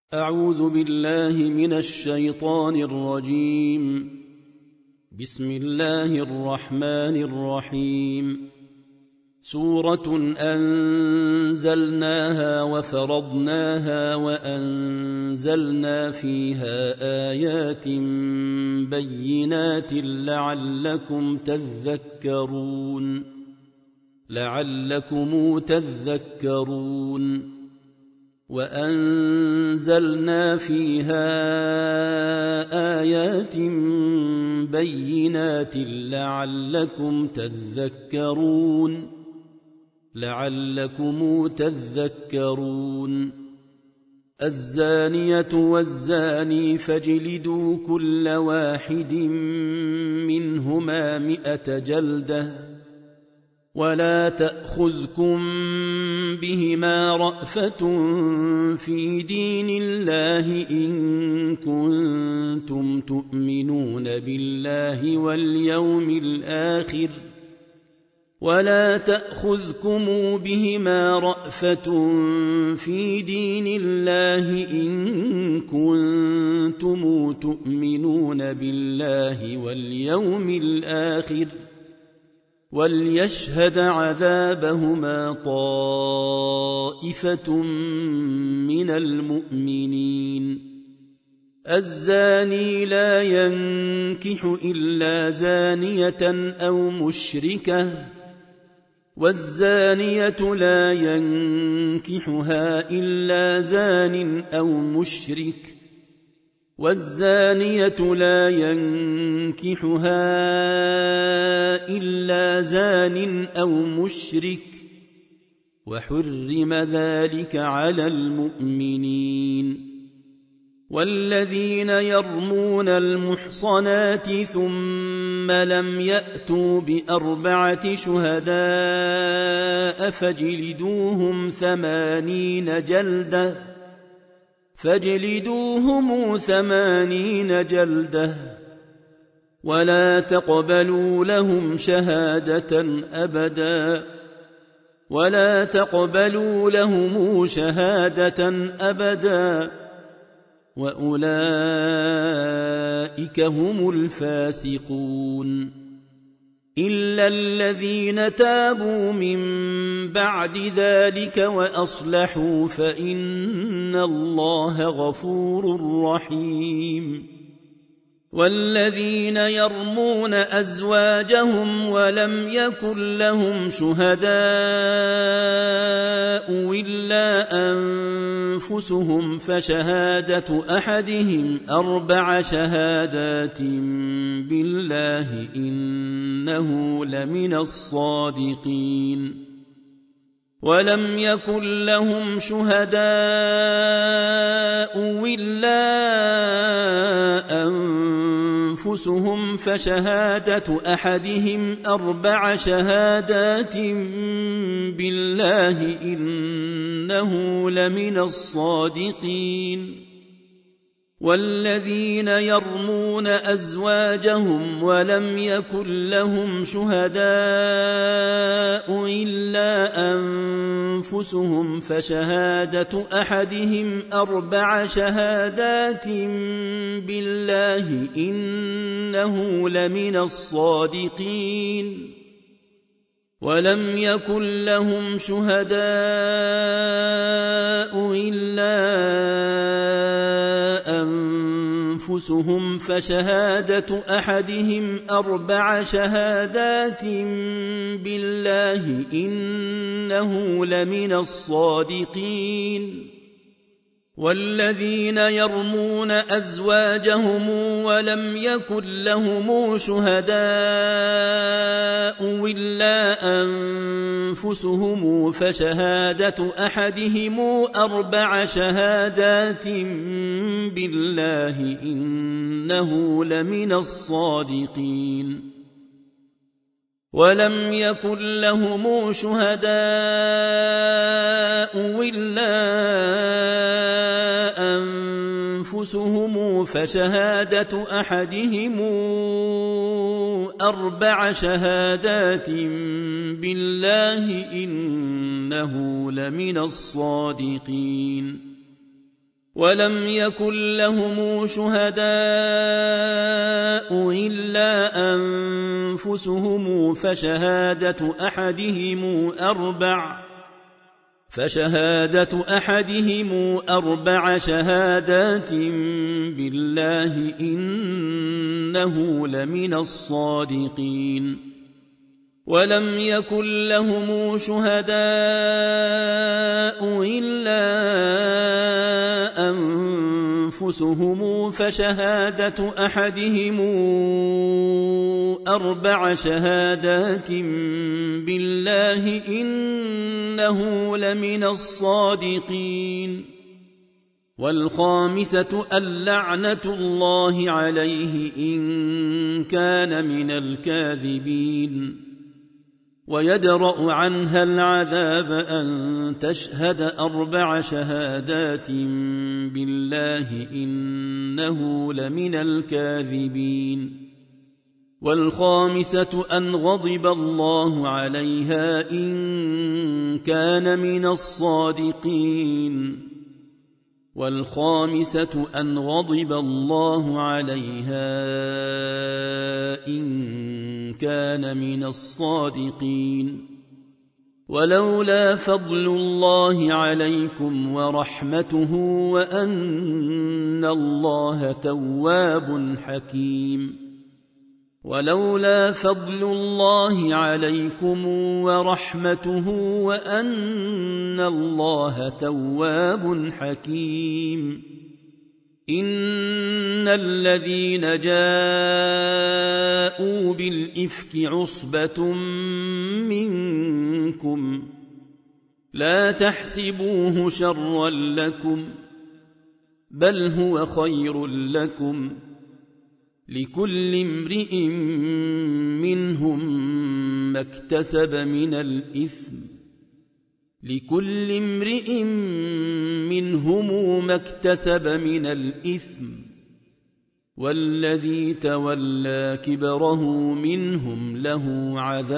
أعوذ بالله من الشيطان الرجيم. بسم الله الرحمن الرحيم. سورة أنزلناها وفرضناها وأنزلنا فيها آيات بينات لعلكم تذكرون وأنزلنا فيها آيات بينات لعلكم تذكرون الزانية والزاني فاجلدوا كل واحد منهما 100 جلدة ولا تأخذكم بهما رأفة في دين الله إن كنتم تؤمنون بالله واليوم الآخر وليشهد عذابهما طائفة من المؤمنين. الزاني لا ينكح إلا زانية أو مشركة والزانية لا ينكحها إلا زان أو مشرك والزانية لا ينكحها إلا زان أو مشرك وحرم ذلك على المؤمنين. والذين يرمون المحصنات ثم لم يأتوا ب4 شهداء فاجلدوهم 80 جلدة ولا تقبلوا لهم شهادة أبدا وأولئك هم الفاسقون. إلا الذين تابوا من بعد ذلك وأصلحوا فإن الله غفور رحيم. والذين يرمون أزواجهم ولم يكن لهم شهداء إلا أنفسهم فشهادة أحدهم 4 شهادات بالله إنه لمن الصادقين. ولم يكن لهم شهداء إلا أنفسهم فشهادة أحدهم 4 شهادات بالله إنه لمن الصادقين. والذين يرمون أزواجهم ولم يكن لهم شهداء إلا أنفسهم فشهادة أحدهم 4 شهادات بالله إنه لمن الصادقين. ولم يكن لهم شهداء إلا أنفسهم فشهادة أحدهم 4 شهادات بالله إنه لمن الصادقين. والذين يرمون أزواجهم ولم يكن لهم شهداء إلا أنفسهم فشهادة أحدهم 4 شهادات بالله إنه لمن الصادقين. ولم يكن لهم شهداء إلا أنفسهم فشهادة أحدهم 4 شهادات بالله إنه لمن الصادقين. ولم يكن لهم شهداء إلا أنفسهم فشهادة أحدهم أربع شهادات بالله إنه لمن الصادقين ولم يكن لهم شهداء إلا أنفسهم فشهادة أحدهم أربع شهادات بالله إنه لمن الصادقين والخامسة اللعنة الله عليه إن كان من الكاذبين ويدرأ عنها العذاب أن تشهد أربع شهادات بالله إنه لمن الكاذبين والخامسة أن غضب الله عليها إن كان من الصادقين والخامسة أن غضب الله عليها إن كان من الصادقين ولولا فضل الله عليكم ورحمته وأن الله تواب حكيم ولولا فضل الله عليكم ورحمته وأن الله تواب حكيم إن الذين جاءوا بالإفك عصبة منكم لا تحسبوه شرا لكم بل هو خير لكم لكل امرئ منهم ما اكتسب من الإثم والذي تولى كبره منهم له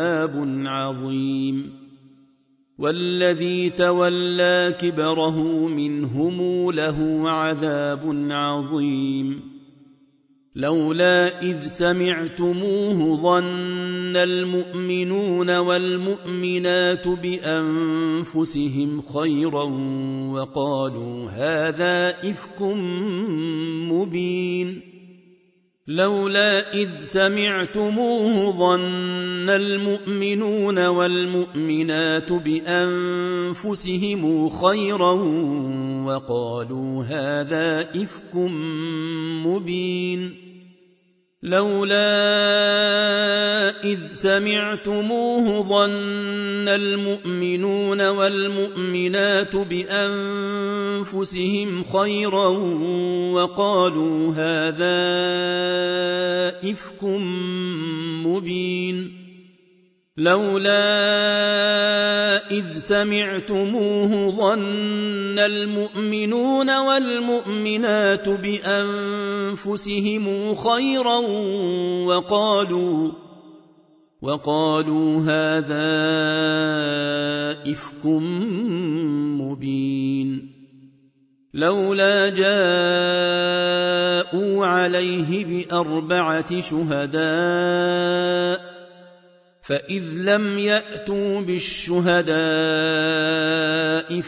عذاب عظيم لولا إذ سمعتموه ظن المؤمنون والمؤمنات بأنفسهم خيرا وقالوا هذا إفك مبين لولا إذ سمعتموه ظن المؤمنون والمؤمنات بأنفسهم خيرا وقالوا هذا إفك مبين لولا إذ سمعتموه ظن المؤمنون والمؤمنات بأنفسهم خيرا وقالوا هذا إفك مبين لولا إذ سمعتموه ظن المؤمنون والمؤمنات بأنفسهم خيرا وقالوا هذا إفك مبين لولا جاءوا عليه بأربعة شهداء فإذ لم يأتوا بالشهداء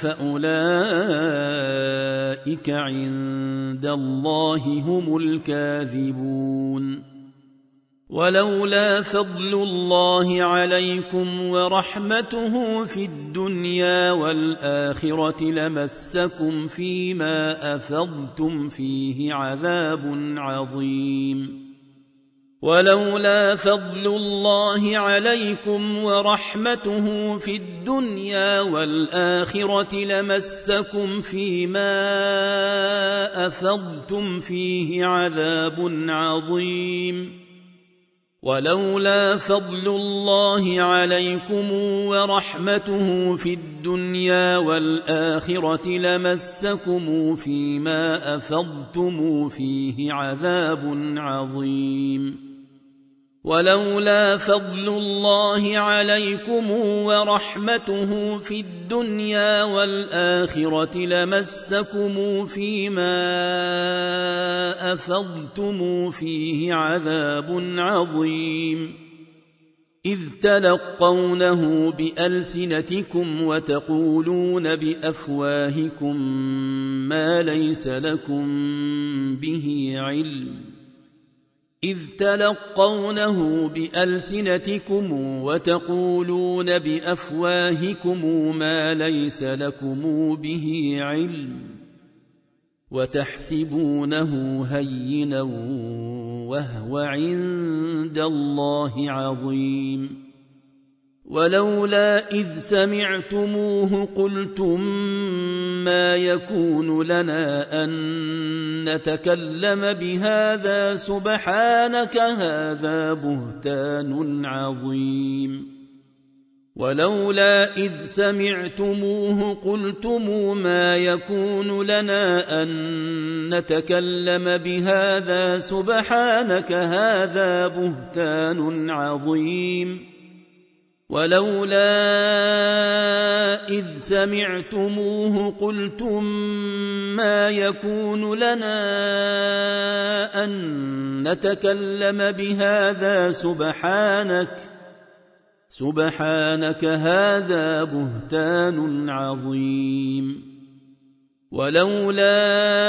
فأولئك عند الله هم الكاذبون ولولا فضل الله عليكم ورحمته في الدنيا والآخرة لمسكم فيما أفضتم فيه عذاب عظيم ولولا فضل الله عليكم ورحمته في الدنيا والآخرة لمسكم فيما أفضتم فيه عذاب عظيم ولولا فضل الله عليكم ورحمته في الدنيا والآخرة لمسكم فيما أفضتم فيه عذاب عظيم ولولا فضل الله عليكم ورحمته في الدنيا والآخرة لمسكم فيما أفضتم فيه عذاب عظيم إذ تلقونه بألسنتكم وتقولون بأفواهكم ما ليس لكم به علم وتحسبونه هينا وهو عند الله عظيم ولولا إذ سمعتموه قلتم ما يكون لنا أن نتكلم بهذا سبحانك هذا بهتان عظيم ولولا إذ سمعتموه قلتم ما يكون لنا أن نتكلم بهذا سبحانك هذا بهتان عظيم ولولا إذ سمعتموه قلتم ما يكون لنا أن نتكلم بهذا سبحانك هذا بهتان عظيم ولولا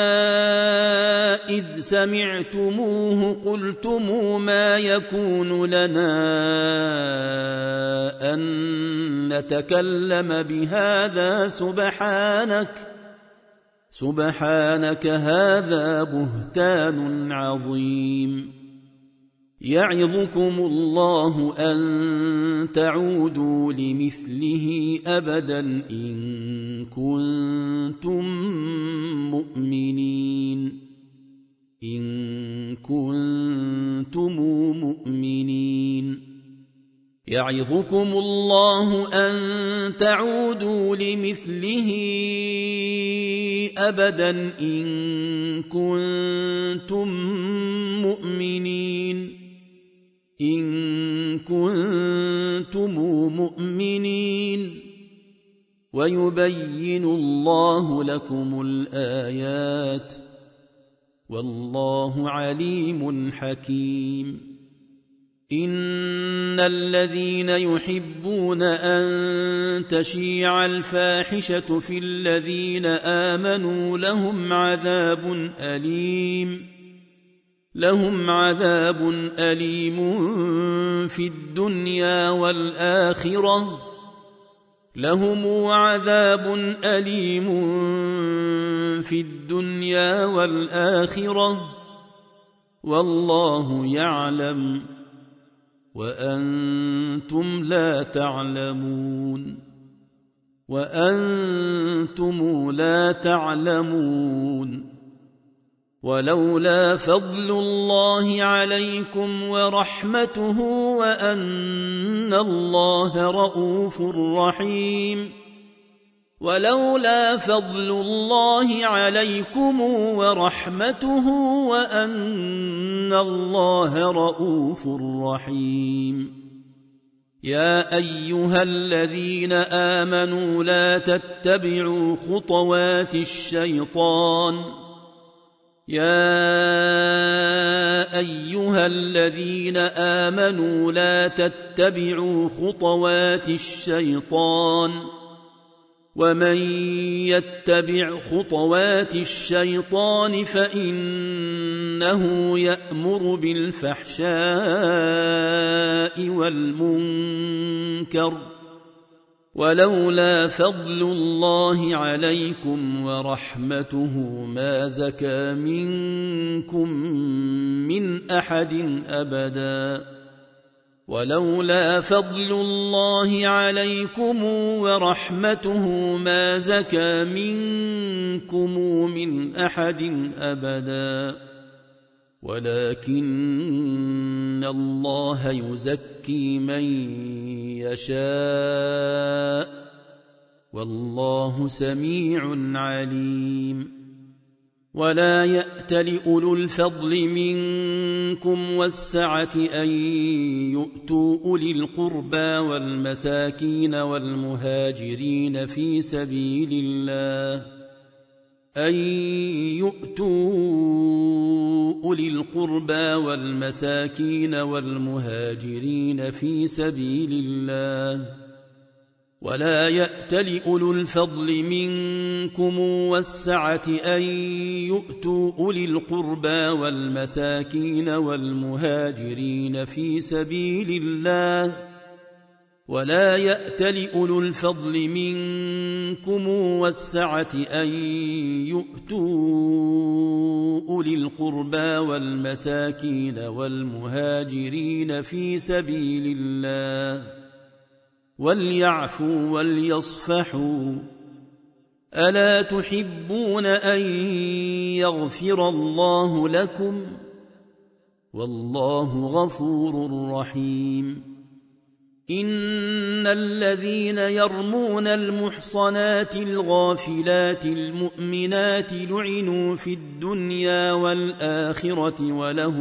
إذ سمعتموه قلتم ما يكون لنا أن نتكلم بهذا سبحانك هذا بهتان عظيم يعظكم الله أن تعودوا لمثله أبدا إن كنتم مؤمنين يعظكم الله أن تعودوا لمثله أبدا إن كنتم مؤمنين ويبين الله لكم الآيات والله عليم حكيم إن الذين يحبون أن تشيع الفاحشة في الذين آمنوا لهم عذاب أليم في الدنيا والآخرة والله يعلم وأنتم لا تعلمون ولولا فضل الله عليكم ورحمته وأن الله رؤوف رحيم يا أيها الذين آمنوا لا تتبعوا خطوات الشيطان ومن يتبع خطوات الشيطان فإنه يأمر بالفحشاء والمنكر ولولا فضل الله عليكم ورحمته ما زكى منكم من أحد أبدا ولكن الله يزكي من يشاء والله سميع عليم ولا يأتل أولو الفضل منكم والسعة أن يؤتوا أولي القربى والمساكين والمهاجرين في سبيل الله ولا يأتل أولو الفضل منكم والسعة أن يؤتوا أولي القربى والمساكين والمهاجرين في سبيل الله ولا يأتل أولو الفضل منكم والسعة أن يؤتوا أولي القربى والمساكين والمهاجرين في سبيل الله وليعفوا وليصفحوا ألا تحبون أن يغفر الله لكم والله غفور رحيم إن الذين يرمون المحصنات الغافلات المؤمنات لعنوا في الدنيا والآخرة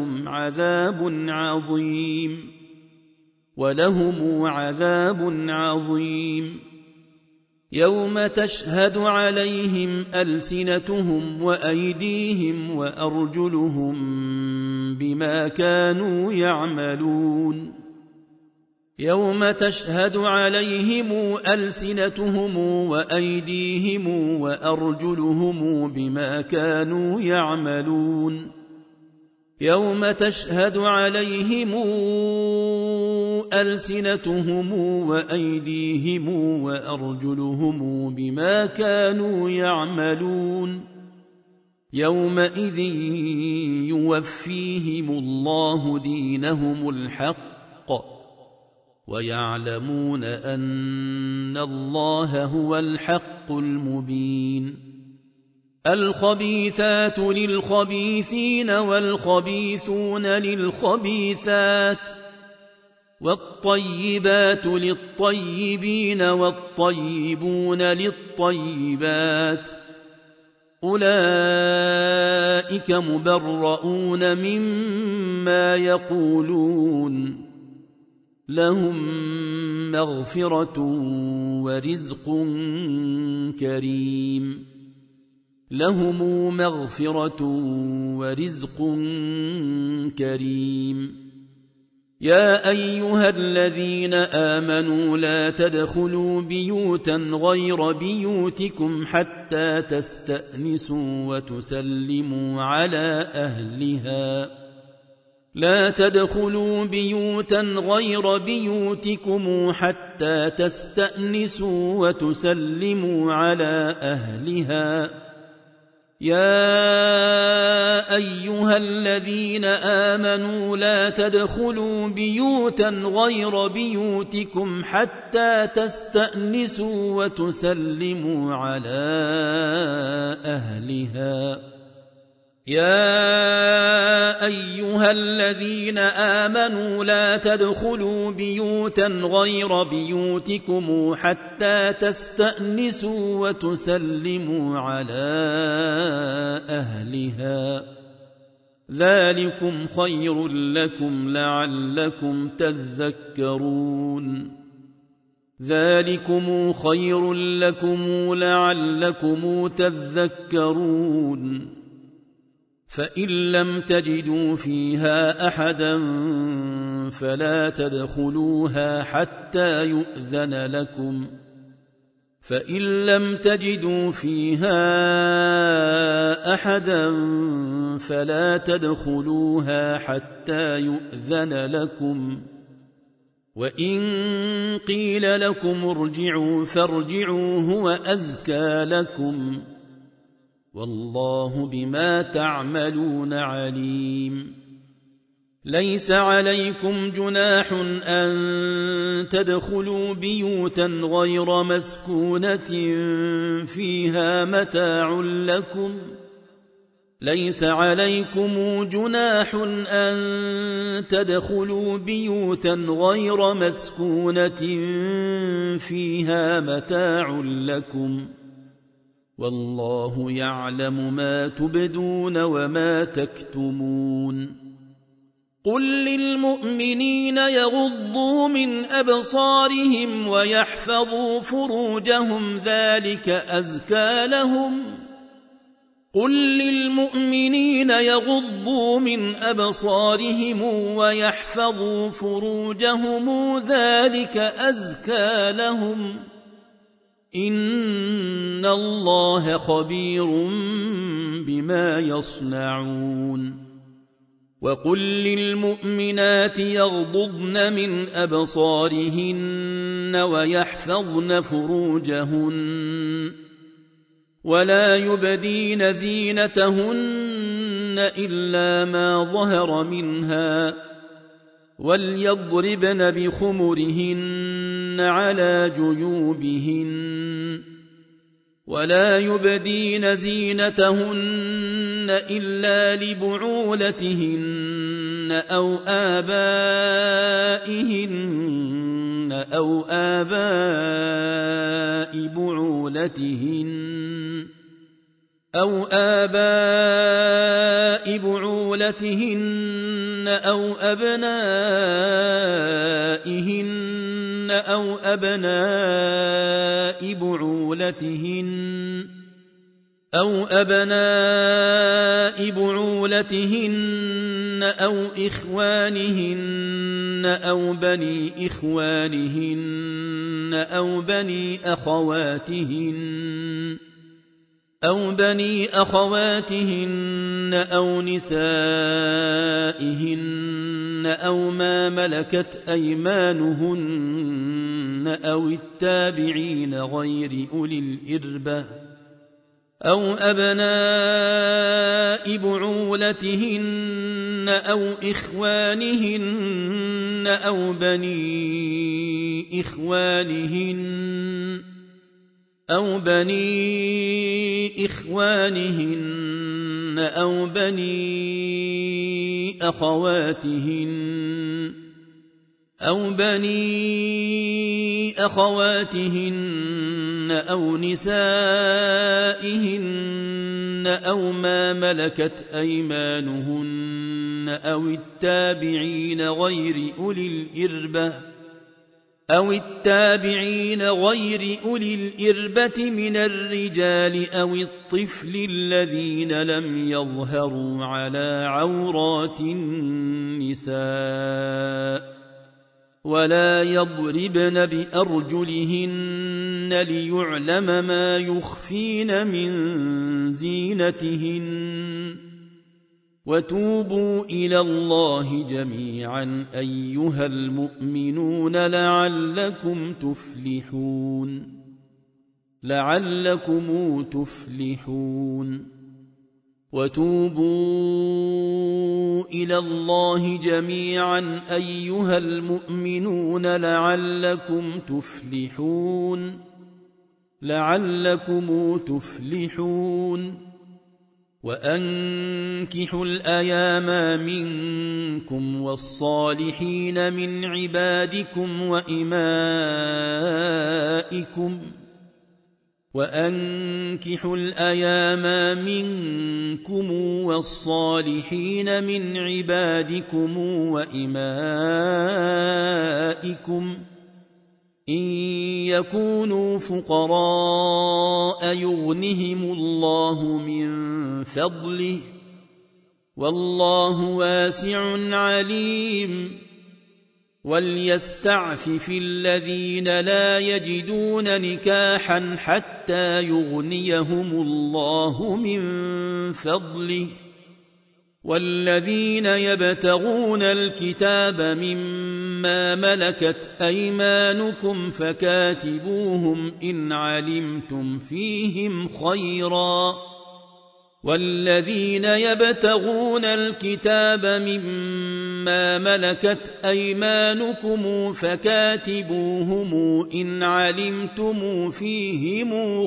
ولهم عذاب عظيم يوم تشهد عليهم ألسنتهم وأيديهم وأرجلهم بما كانوا يعملون يوم تشهد عليهم ألسنتهم وأيديهم وأرجلهم بما كانوا يعملون يوم تشهد عليهم ألسنتهم وأيديهم وأرجلهم بما كانوا يعملون يومئذ يوفيهم الله دينهم الحق ويعلمون أن الله هو الحق المبين الخبيثات للخبيثين والخبيثون للخبيثات والطيبات للطيبين والطيبون للطيبات أولئك مبرؤون مما يقولون لهم مغفرة ورزق كريم يا أيها الذين آمنوا لا تدخلوا بيوتا غير بيوتكم حتى تستأنسوا وتسلموا على أهلها لا تدخلوا بيوتا غير بيوتكم حتى تستأنسوا وتسلموا على أهلها يا أيها الذين آمنوا لا تدخلوا بيوتا غير بيوتكم حتى تستأنسوا وتسلموا على أهلها يا أيها الذين آمنوا لا تدخلوا بيوتا غير بيوتكم حتى تستأنسوا وتسلموا على أهلها ذلكم خير لكم لعلكم تذكرون فإن لم تجدوا فيها أحدا فلا تدخلوها حتى يؤذن لكم وإن قيل لكم ارجعوا فارجعوا هو أزكى لكم والله بما تعملون عليم ليس عليكم جناح أن تدخلوا بيوتا غير مسكونة فيها متاع لكم والله يعلم ما تبدون وما تكتمون قل للمؤمنين يغضوا من أبصارهم ويحفظوا فروجهم ذلك أزكى لهم قل للمؤمنين يغضوا من أبصارهم ويحفظوا فروجهم ذلك أزكى لهم إن الله خبير بما يصنعون وقل للمؤمنات يغضضن من أبصارهن ويحفظن فروجهن ولا يبدين زينتهن إلا ما ظهر منها وليضربن بخمرهن على جيوبهن ولا يبدين زينتهن إلا لبعولتهن أو آباء بعولتهن أو أبنائهن أو أبناء بعولتهن أو إخوانهن أو بني إخوانهن أو بني أخواتهن أو نسائهن أو ما ملكت أيمانهن أو التابعين غير أولي الإربة أو أبناء بعولتهن أو إخوانهن أو بني إخوانهن أو بني أخواتهن أو نسائهن أو ما ملكت أيمانهن أو التابعين غير أولي الإربة من الرجال أو الطفل الذين لم يظهروا على عورات النساء ولا يضربن بأرجلهن ليعلم ما يخفين من زينتهن وتوبوا إلى الله جميعا أيها المؤمنون لعلكم تفلحون وتوبوا إلى الله جميعا أيها المؤمنون لعلكم تفلحون وأنكحوا الأيام منكم والصالحين من عبادكم وإمائكم إن يكونوا فقراء يغنهم الله من فضله والله واسع عليم وليستعفف الذين لا يجدون نكاحا حتى يغنيهم الله من فضله والذين يبتغون الكتاب مما ملكت أيمانكم فكاتبوهم إن علمتم فيهم خيرا والذين يبتغون الكتاب مما ملكت أيمانكم فكاتبوهم إن علمتم فيهم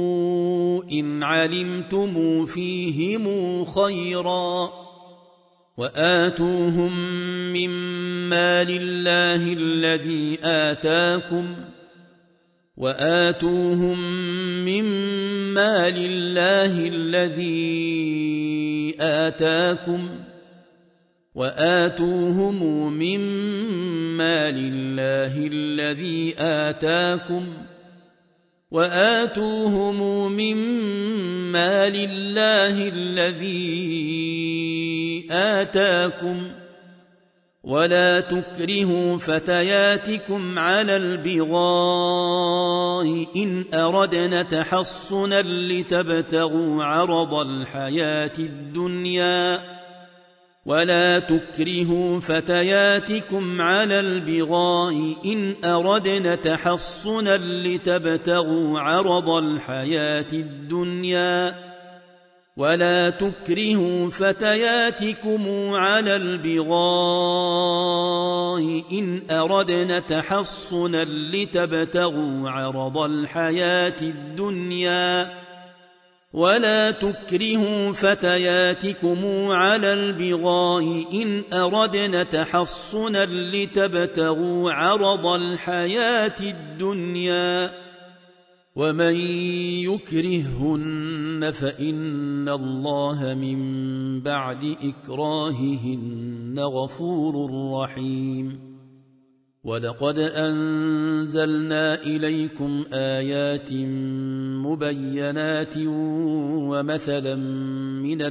خيرا وآتوهم مما لله الذي آتاكم ولا تكرهوا فتياتكم على البغاء إن أردنا تحصنا لتبتغوا عرض الحياة الدنيا ولا تكرهوا فتياتكم على البغاء إن أردنا تحصنا لتبتغوا عرض الحياة الدنيا ولا تكرهوا فتياتكم على البغاء إن أردنا تحصنا لتبتغوا عرض الحياة الدنيا ومن يكرههن فإن الله من بعد إكراههن غفور رحيم ولقد أنزلنا إليكم آيات مبينات ومثلا من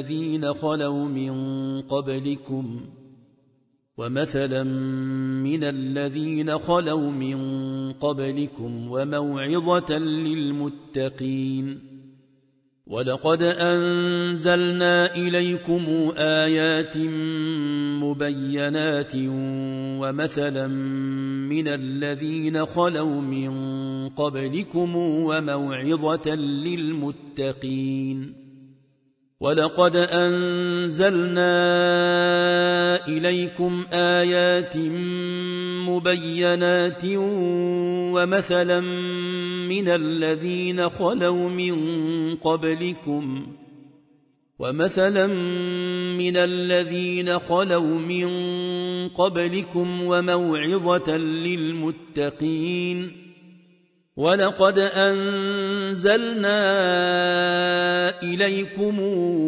الذين خلوا من قبلكم وموعظة للمتقين ولقد أنزلنا إليكم آيات مبينات ومثلا من الذين خلوا من قبلكم وموعظة للمتقين ولقد أنزلنا إليكم آيات مبينات ومثلا من الذين خلوا من قبلكم وموعظة للمتقين ولقد أنزلنا إليكم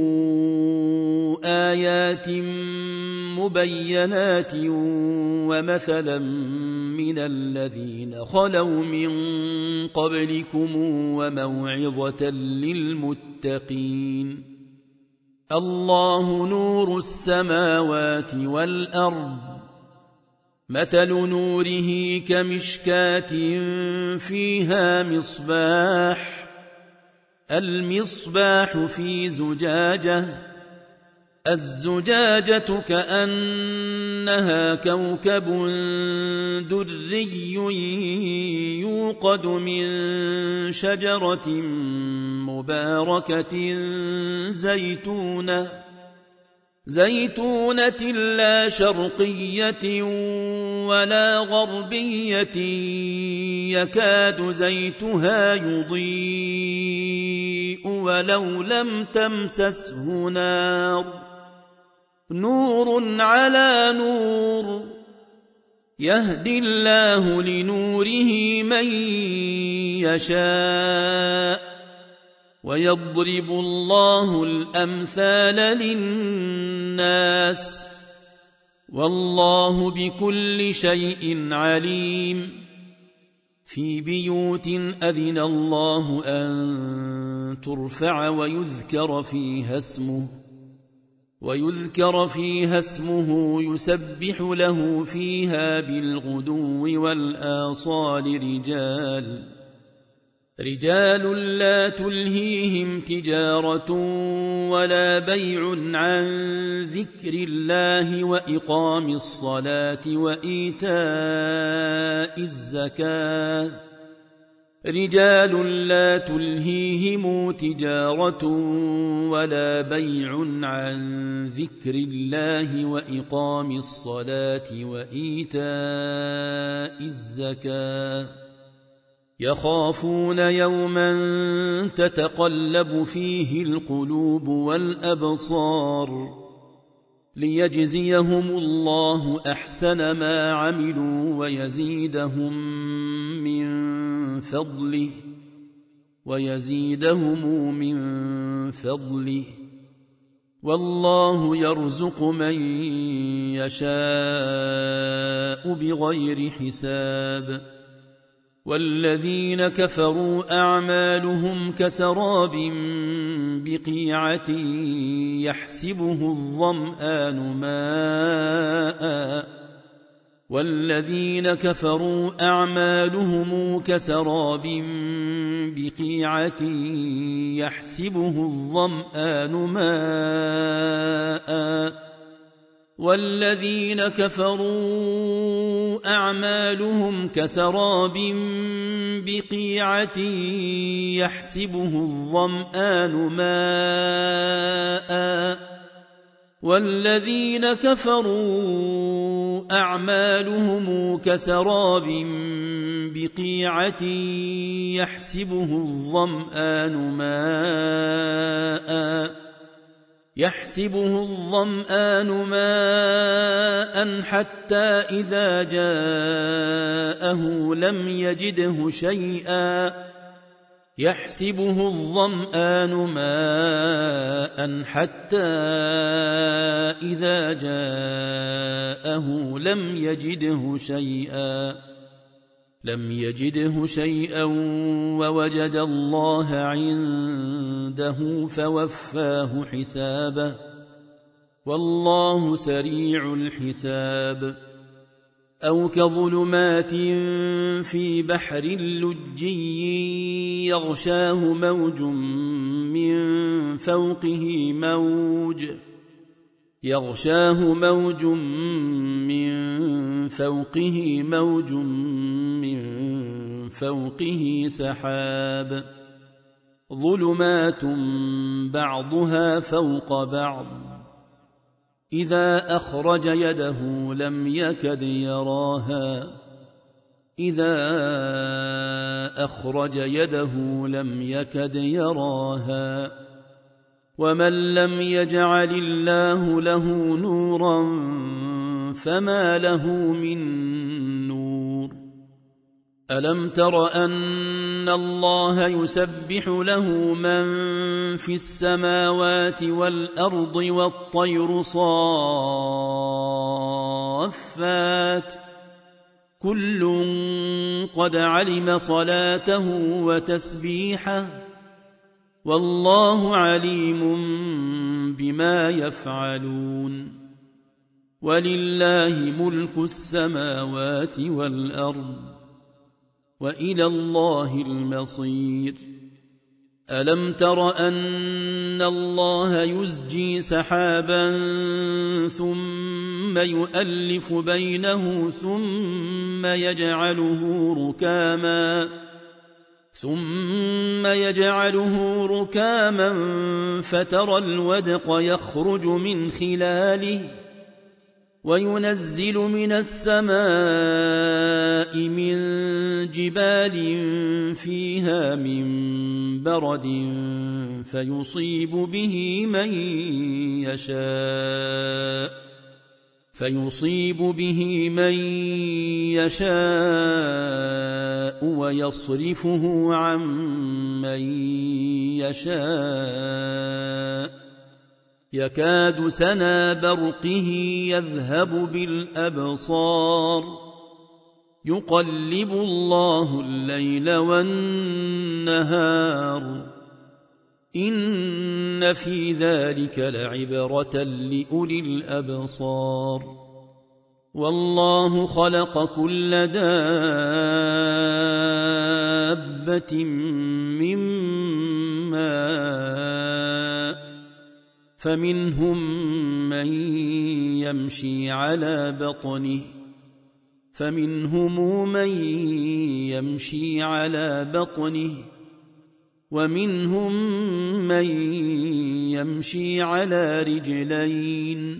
آيات مبينات ومثلا من الذين خلوا من قبلكم وموعظة للمتقين الله نور السماوات والأرض مثل نوره كمشكاة فيها مصباح المصباح في زجاجة الزجاجة كأنها كوكب دري يوقد من شجرة مباركة زيتونة لا شرقية ولا غربية يكاد زيتها يضيء ولو لم تمسسه نور على نور يهدي الله لنوره من يشاء ويضرب الله الأمثال للناس والله بكل شيء عليم في بيوت أذن الله أن ترفع ويذكر فيها اسمه يسبح له فيها بالغدو والآصال رجال لا تلهيهم تجارة ولا بيع عن ذكر الله وإقام الصلاة وإيتاء الزكاة رجال لا تلهيهم تجارة ولا بيع عن ذكر الله وإقام الصلاة وإيتاء الزكاة يخافون يوما تتقلب فيه القلوب والأبصار ليجزيهم الله أحسن ما عملوا ويزيدهم من فضله والله يرزق من يشاء بغير حساب. والذين كفروا أعمالهم كسراب بقيعة يحسبه الظمآن ماء والذين كفروا أعمالهم كسراب بقيعة يحسبه الظمآن ماء والذين كفروا أعمالهم كسراب بقيعة يحسبه الظمآن ماء حتى إذا جاءه لم يجده شيئا ووجد الله عنده فوفاه حسابه والله سريع الحساب. أو كظلمات في بحر لجي يغشاه موج من فوقه سحاب ظلمات بعضها فوق بعض إذا أخرج يده لم يكد يراها ومن لم يجعل الله له نورا فما له من نور. ألم تر أن الله يسبح له من في السماوات والأرض والطير صافات كل قد علم صلاته وتسبيحه والله عليم بما يفعلون. ولله ملك السماوات والأرض وإلى الله المصير. ألم تر أن الله يزجي سحابا ثم يؤلف بينه ثم يجعله ركاما فترى الودق يخرج من خلاله وينزل من السماء من جبال فيها من برد فيصيب به من يشاء ويصرفه عن من يشاء يكاد سنا برقه يذهب بالأبصار يقلب الله الليل والنهار إن في ذلك لعبرة لأولي الأبصار. والله خلق كل دابة من ماء فمنهم من يمشي على بطنه ومنهم من يمشي على رجلين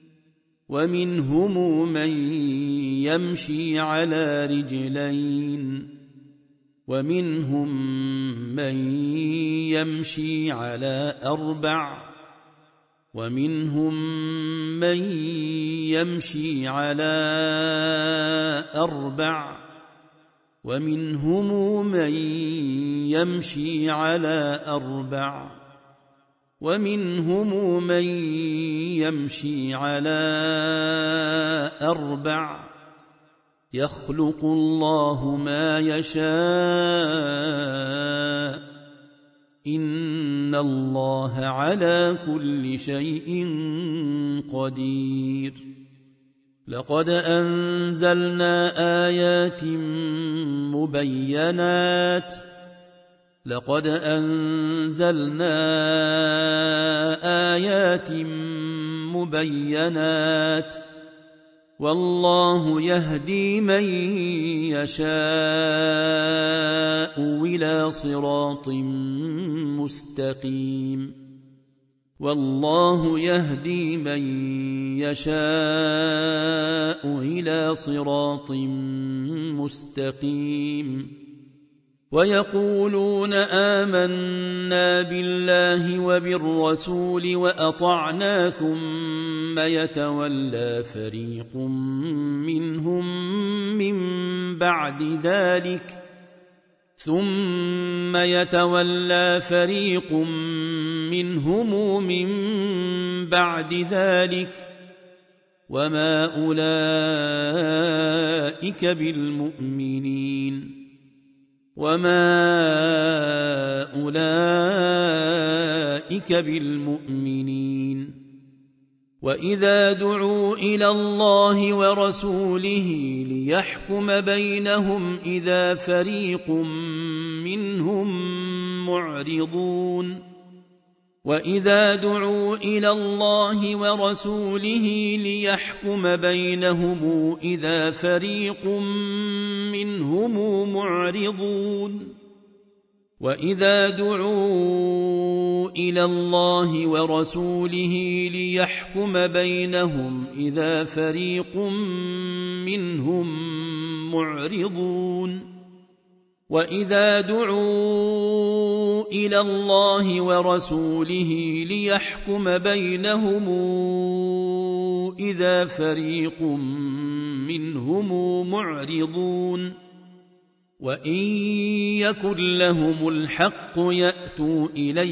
ومنهم من يمشي على رجلين ومنهم من يمشي على أربع ومنهم من يمشي على 4 ومنهم من يمشي على 4 ومنهم من يمشي على 4 يخلق الله ما يشاء إن الله على كل شيء قدير لقد أنزلنا آيات مبينات والله يهدي من يشاء إلى صراط مستقيم والله يهدي من يشاء إلى صراط مستقيم ويقولون آمنا بالله وبالرسول وأطعنا ثم يتولى فريق منهم من بعد ذلك وما أولئك بالمؤمنين وإذا دعوا إلى الله ورسوله ليحكم بينهم إذا فريق منهم معرضون وإن يكن لهم الحق يأتوا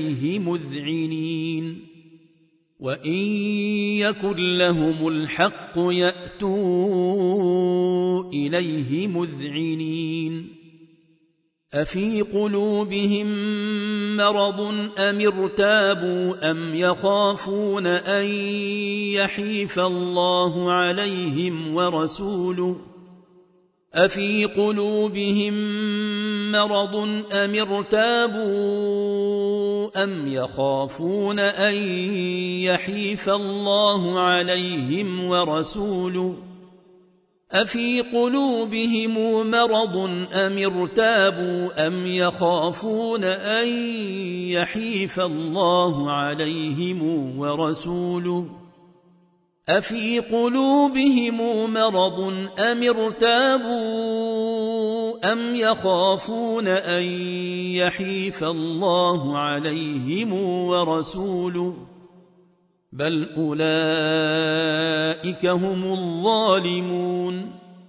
إليه مذعنين أفي قلوبهم مرض أم ارتابوا أم يخافون أن يحيف الله عليهم ورسوله بل أولئك هم الظالمون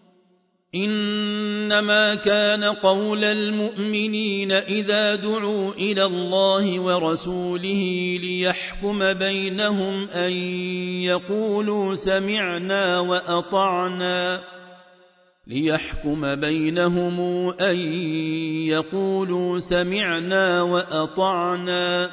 إنما كان قول المؤمنين إذا دعوا إلى الله ورسوله ليحكم بينهم أن يقولوا سمعنا وأطعنا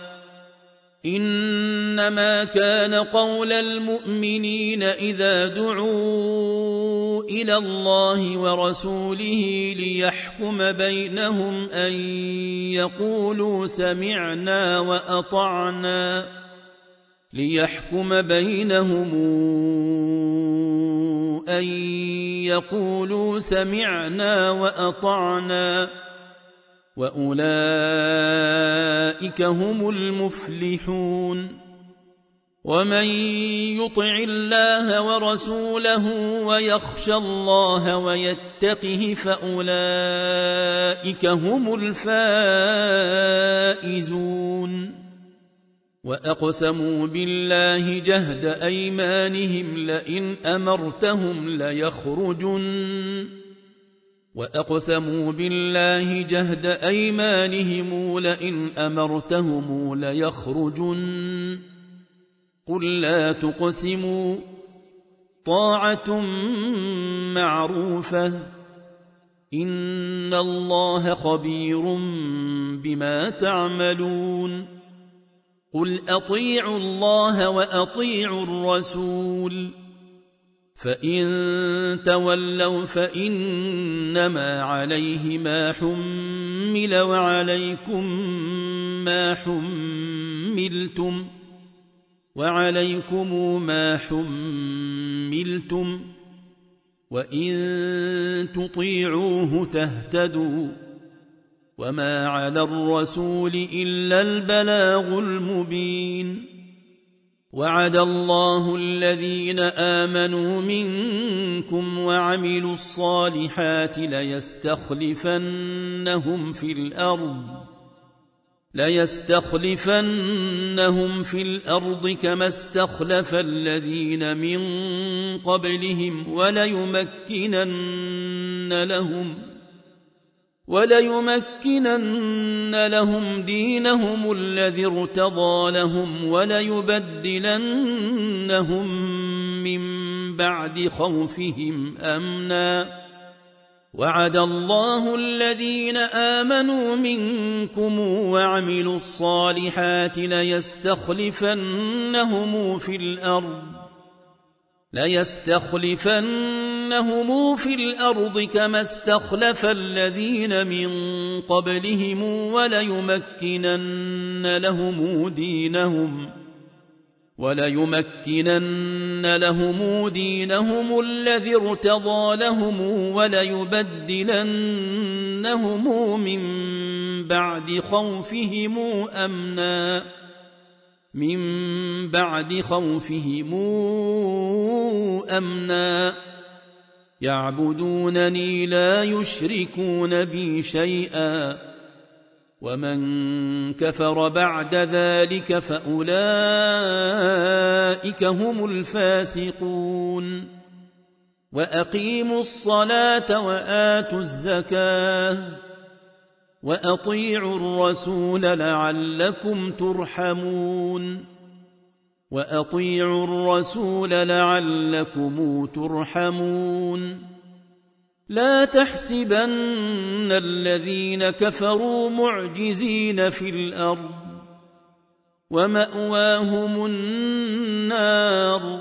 إنما كان قول المؤمنين إذا دعوا إلى الله ورسوله ليحكم بينهم أن يقولوا سمعنا وأطعنا وأولئك هم المفلحون ومن يطع الله ورسوله ويخشى الله ويتقه فأولئك هم الفائزون وأقسموا بالله جهد أيمانهم لئن أمرتهم ليخرجن وأقسموا بالله جهد أيمانهم لئن أمرتهم ليخرجن قل لا تقسموا طاعة معروفة إن الله خبير بما تعملون قل أطيعوا الله وأطيعوا الرسول فإن تولوا فإنما عليه ما حمل وعليكم ما حملتم وإن تطيعوه تهتدوا وما على الرسول إلا البلاغ المبين وعد الله الذين آمنوا منكم وعملوا الصالحات ليستخلفنهم في الأرض كما استخلف الذين من قبلهم وليمكنن لهم دينهم الذي ارتضى لهم وليبدلنهم من بعد خوفهم أمنا وعد الله الذين آمنوا منكم وعملوا الصالحات ليستخلفنهم في الأرض كما استخلف الذين من قبلهم وليمكنن لهم دينهم الذي ارتضى لهم وليبدلنهم من بعد خوفهم أمنا يعبدونني لا يشركون بي شيئا ومن كفر بعد ذلك فأولئك هم الفاسقون وأقيموا الصلاة وآتوا الزكاة وأطيعوا الرسول لعلكم ترحمون لا تحسبن الذين كفروا معجزين في الأرض ومأواهم النار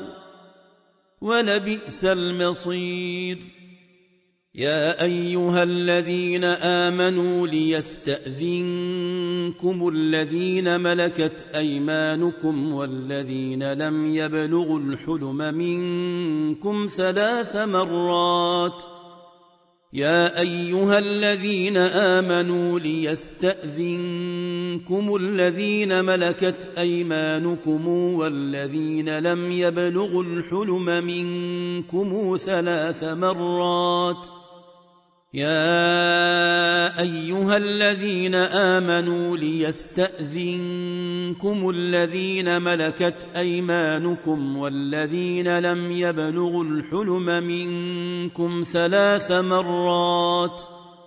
ولبئس المصير يا أيها الذين آمنوا ليستأذنكم الذين ملكت أيمانكم والذين لم يبلغوا الحلم منكم 3 مرات يا أيها الذين آمنوا ليستأذنكم الذين ملكت أيمانكم والذين لم يبلغوا الحلم منكم 3 مرات يا أيها الذين آمنوا ليستأذنكم الذين ملكت أيمانكم والذين لم يبلغوا الحلم منكم 3 مرات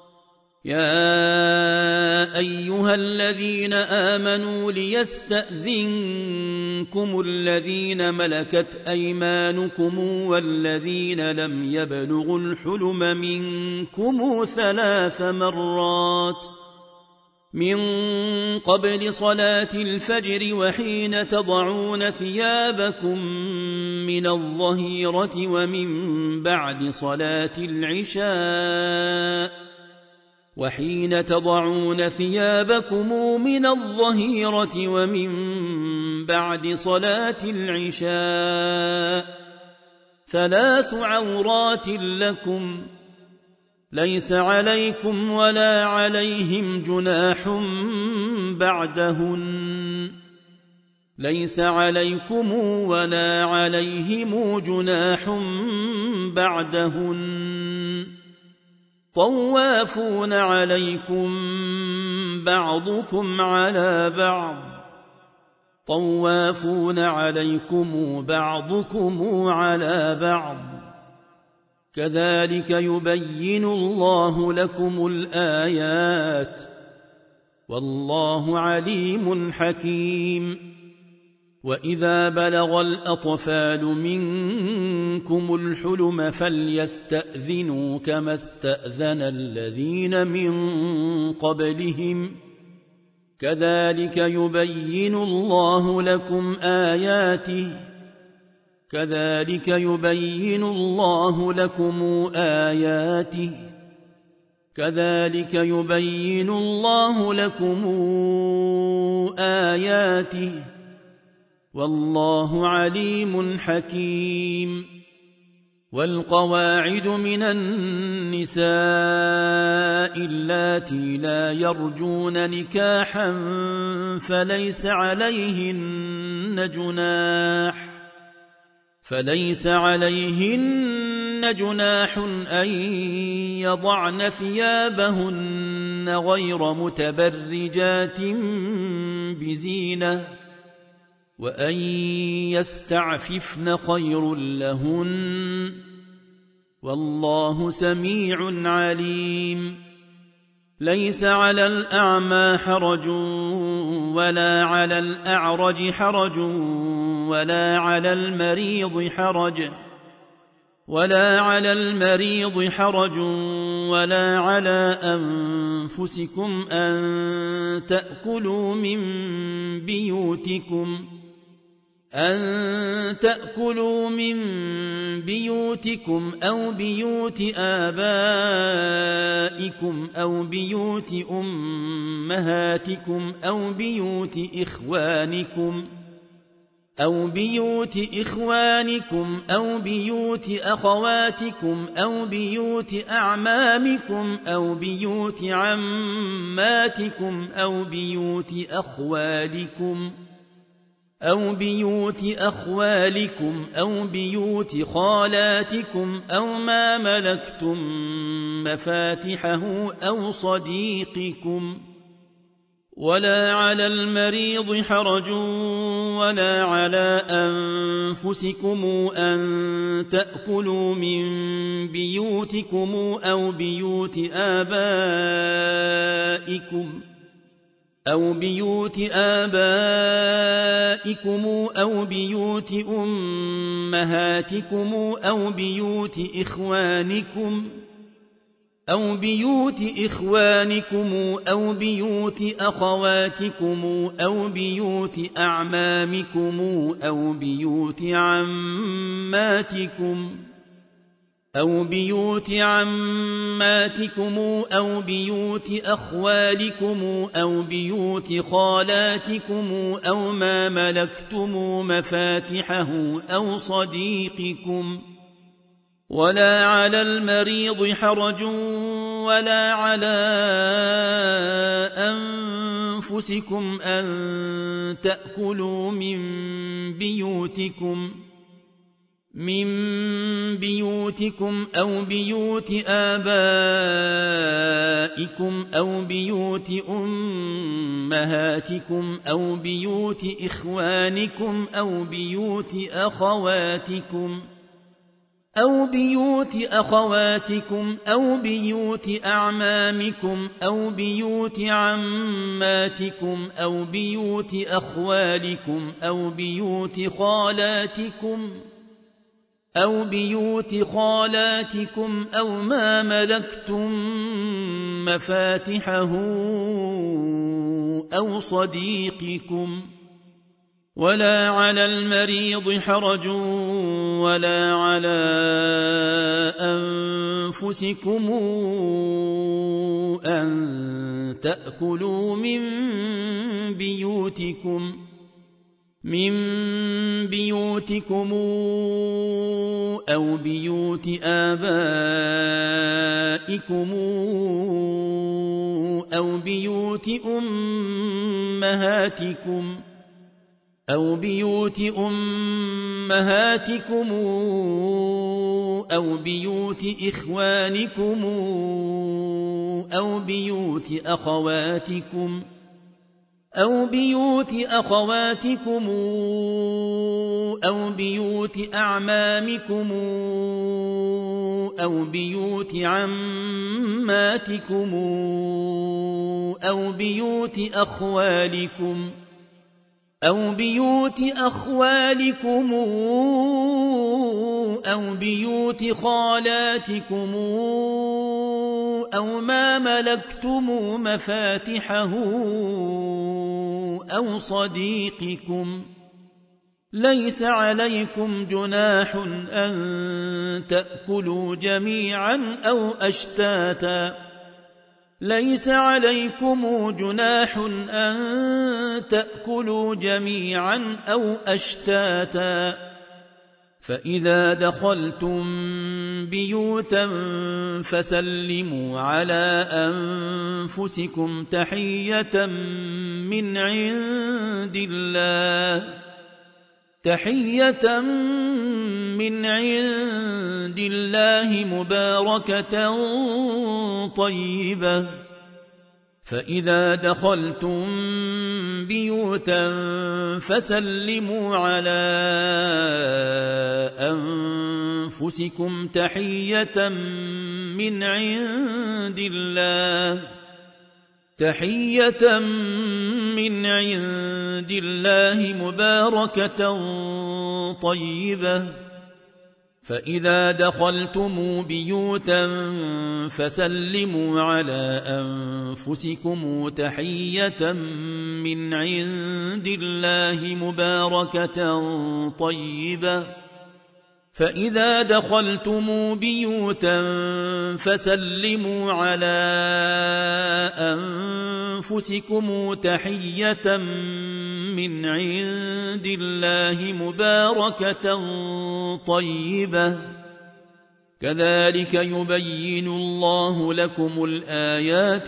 يا أيها الذين آمنوا ليستأذنكم الذين ملكت أيمانكم والذين لم يبلغوا الحلم منكم 3 مرات من قبل صلاة الفجر وحين تضعون ثيابكم من الظهيرة ومن بعد صلاة العشاء وحين تضعون ثيابكم من الظهيرة ومن بعد صلاة العشاء 3 عورات لكم ليس عليكم ولا عليهم جناح بعدهن طوافون عليكم بعضكم على بعض طوافون عليكم بعضكم على بعض كذلك يبين الله لكم الآيات والله عليم حكيم وإذا بلغ الأطفال منكم الحلم فليستأذنوا كما استأذن الذين من قبلهم كذلك يبين الله لكم آياته كذلك يبين الله لكم آياته كذلك يبين الله لكم آياته والله عليم حكيم والقواعد من النساء اللاتي لا يرجون نكاحا فليس عليهن جناح أن يضعن ثيابهن غير متبرجات بزينة وأن يستعففن خير لهن والله سميع عليم ليس على الأعمى حرج ولا على الأعرج حرج ولا على المريض حرج ولا على أنفسكم أن تأكلوا من بيوتكم أو بيوت آبائكم أو بيوت أمهاتكم أو بيوت إخوانكم أو بيوت أخواتكم أو بيوت أعمامكم أو بيوت عماتكم أو بيوت أخوالكم أو بيوت خالاتكم أو ما ملكتم مفاتحه أو صديقكم ولا على المريض حرج ولا على أنفسكم أن تأكلوا من بيوتكم أو بيوت آبائكم أو بيوت أمهاتكم أو بيوت إخوانكم أو بيوت أخواتكم أو بيوت أعمامكم أو بيوت عماتكم أو بيوت أخوالكم أو بيوت خالاتكم أو ما ملكتم مفاتحه أو صديقكم ولا على المريض حرج ولا على أنفسكم أن تأكلوا من بيوتكم أو بيوت آبائكم أو بيوت أمهاتكم أو بيوت إخوانكم أو بيوت أخواتكم أو بيوت أعمامكم أو بيوت عماتكم أو بيوت أخوالكم أو بيوت خالاتكم أو ما ملكتم مفاتحه أو صديقكم ولا على المريض حرج ولا على أنفسكم أن تأكلوا من بيوتكم أو بيوت آبائكم أو بيوت أمهاتكم أو بيوت إخوانكم أو بيوت أخواتكم أو بيوت أخواتكم أو بيوت أعمامكم أو بيوت عماتكم أو بيوت أخوالكم أو بيوت خالاتكم أو ما ملكتم مفاتحه أو صديقكم. ليس عليكم جناح أن تأكلوا جميعا أو أشتاتا فإذا دخلتم بيوتا فسلموا على أنفسكم تحية من عند الله مباركة طيبة. فإذا دخلتم بيوتا فسلموا على أنفسكم تحية من عند الله مباركة طيبة. فإذا دخلتم بيوتا فسلموا على أنفسكم تحية من عند الله مباركة طيبة. فإذا دخلتم بيوتا فسلموا على أنفسكم تحية من عند الله مباركة طيبة. كذلك يبين الله لكم الآيات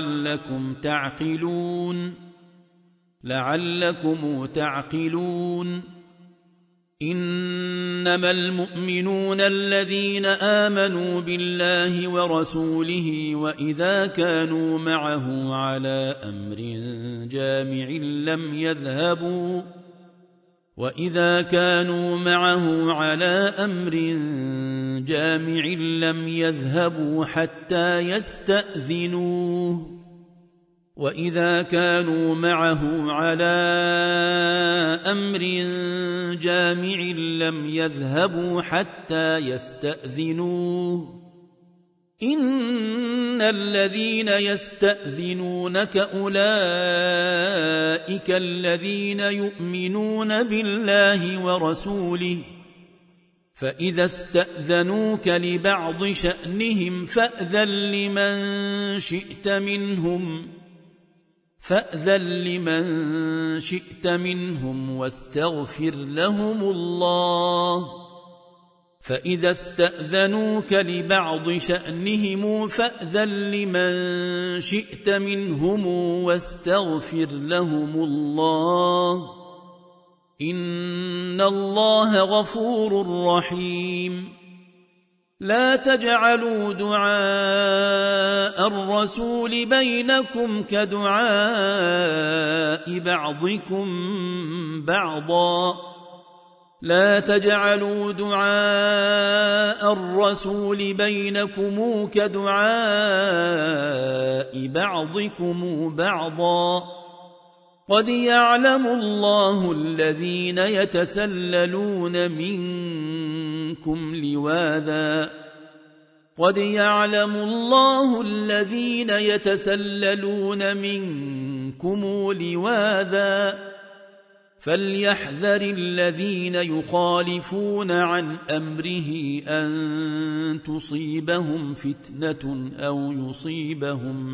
لعلكم تعقلون. إنما المؤمنون الذين آمنوا بالله ورسوله وإذا كانوا معه على أمر جامع لم يذهبوا حتى يستأذنوه إن الذين يستأذنونك أولئك الذين يؤمنون بالله ورسوله فإذا استأذنوك لبعض شأنهم فأذن لمن شئت منهم واستغفر لهم الله. إن الله غفور رحيم. لا تجعلوا دعاء الرسول بينكم كدعاء بعضكم بعضا. قد يعلم الله الذين يتسللون منكم لواذا فليحذر الذين يخالفون عن أمره أن تصيبهم فتنة أو يصيبهم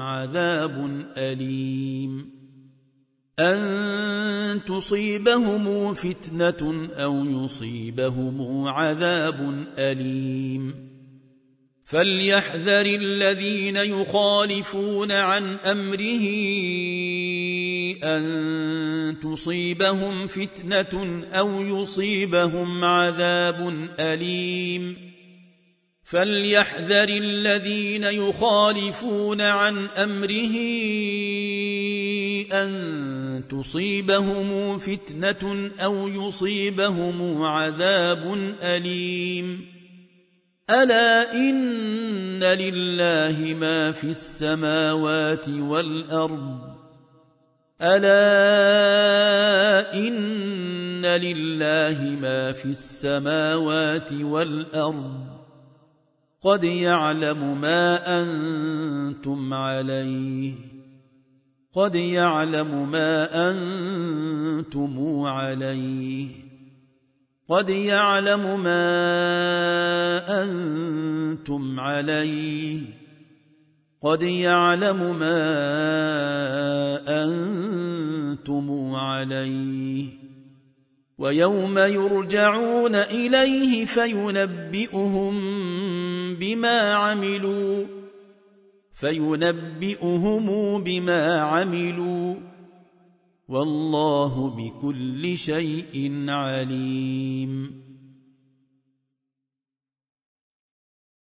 عذاب أليم. فليحذر الذين يخالفون عن أمره أن تصيبهم فتنة أو يصيبهم عذاب أليم. فليحذر الذين يخالفون عن أمره أن تصيبهم فتنة أو يصيبهم عذاب أليم ألا إن لله ما في السماوات والأرض ألا إن لله ما في السماوات والأرض قد يعلم ما أنتم عليه قد يعلم ما أنتم عليه قد يعلم ما أنتم عليه قد يعلم ما أنتم عليه ويوم يرجعون إليه فينبئهم بما عملوا والله بكل شيء عليم